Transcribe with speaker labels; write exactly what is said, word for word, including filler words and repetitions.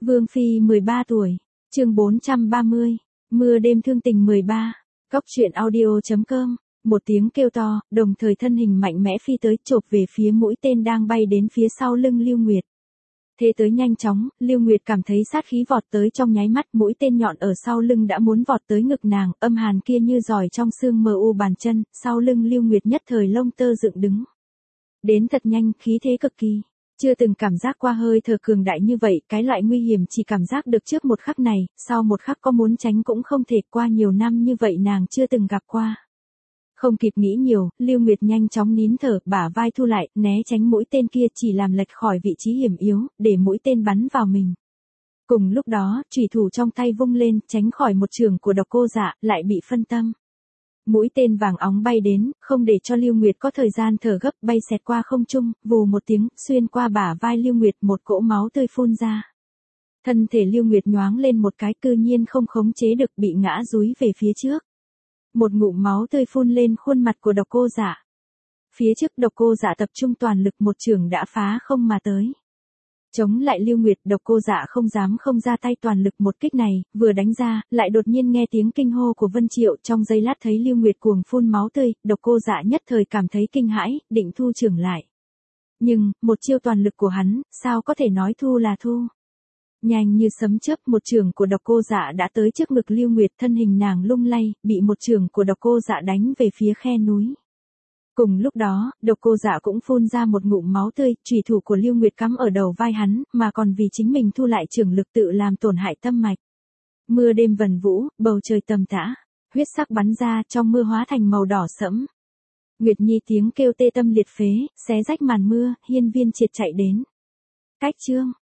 Speaker 1: Vương Phi mười ba tuổi, chương bốn trăm ba mươi, mưa đêm thương tình mười ba, Cóc truyện audio chấm com, một tiếng kêu to, đồng thời thân hình mạnh mẽ phi tới chộp về phía mũi tên đang bay đến phía sau lưng Lưu Nguyệt. Thế tới nhanh chóng, Lưu Nguyệt cảm thấy sát khí vọt tới trong nháy mắt, mũi tên nhọn ở sau lưng đã muốn vọt tới ngực nàng, âm hàn kia như giỏi trong xương mờ u bàn chân, sau lưng Lưu Nguyệt nhất thời lông tơ dựng đứng. Đến thật nhanh, khí thế cực kỳ. Chưa từng cảm giác qua hơi thở cường đại như vậy, cái loại nguy hiểm chỉ cảm giác được trước một khắc này, sau một khắc có muốn tránh cũng không thể, qua nhiều năm như vậy nàng chưa từng gặp qua. Không kịp nghĩ nhiều, Lưu Nguyệt nhanh chóng nín thở, bả vai thu lại, né tránh mũi tên kia chỉ làm lệch khỏi vị trí hiểm yếu, để mũi tên bắn vào mình. Cùng lúc đó, chủy thủ trong tay vung lên, tránh khỏi một chưởng của Độc Cô Dạ, lại bị phân tâm. Mũi tên vàng óng bay đến, không để cho Lưu Nguyệt có thời gian thở gấp, bay xẹt qua không trung, vù một tiếng, xuyên qua bả vai Lưu Nguyệt, một cỗ máu tươi phun ra. Thân thể Lưu Nguyệt nhoáng lên một cái, cư nhiên không khống chế được, bị ngã dúi về phía trước. Một ngụm máu tươi phun lên khuôn mặt của Độc Cô Dạ. Phía trước Độc Cô Dạ tập trung toàn lực, một chưởng đã phá không mà tới. Chống lại Lưu Nguyệt, Độc Cô Dạ không dám không ra tay, toàn lực một kích này, vừa đánh ra, lại đột nhiên nghe tiếng kinh hô của Vân Triệu, trong giây lát thấy Lưu Nguyệt cuồng phun máu tươi, Độc Cô Dạ nhất thời cảm thấy kinh hãi, định thu chưởng lại. Nhưng, một chiêu toàn lực của hắn, sao có thể nói thu là thu. Nhanh như sấm chớp, một chưởng của Độc Cô Dạ đã tới trước ngực Lưu Nguyệt, thân hình nàng lung lay, bị một chưởng của Độc Cô Dạ đánh về phía khe núi. Cùng lúc đó, Độc Cô Dạ cũng phun ra một ngụm máu tươi, chủy thủ của Lưu Nguyệt cắm ở đầu vai hắn, mà còn vì chính mình thu lại chưởng lực tự làm tổn hại tâm mạch. Mưa đêm vần vũ, bầu trời tầm tã, huyết sắc bắn ra, trong mưa hóa thành màu đỏ sẫm. Nguyệt Nhi tiếng kêu tê tâm liệt phế, xé rách màn mưa, hiên viên triệt chạy đến. Cách chương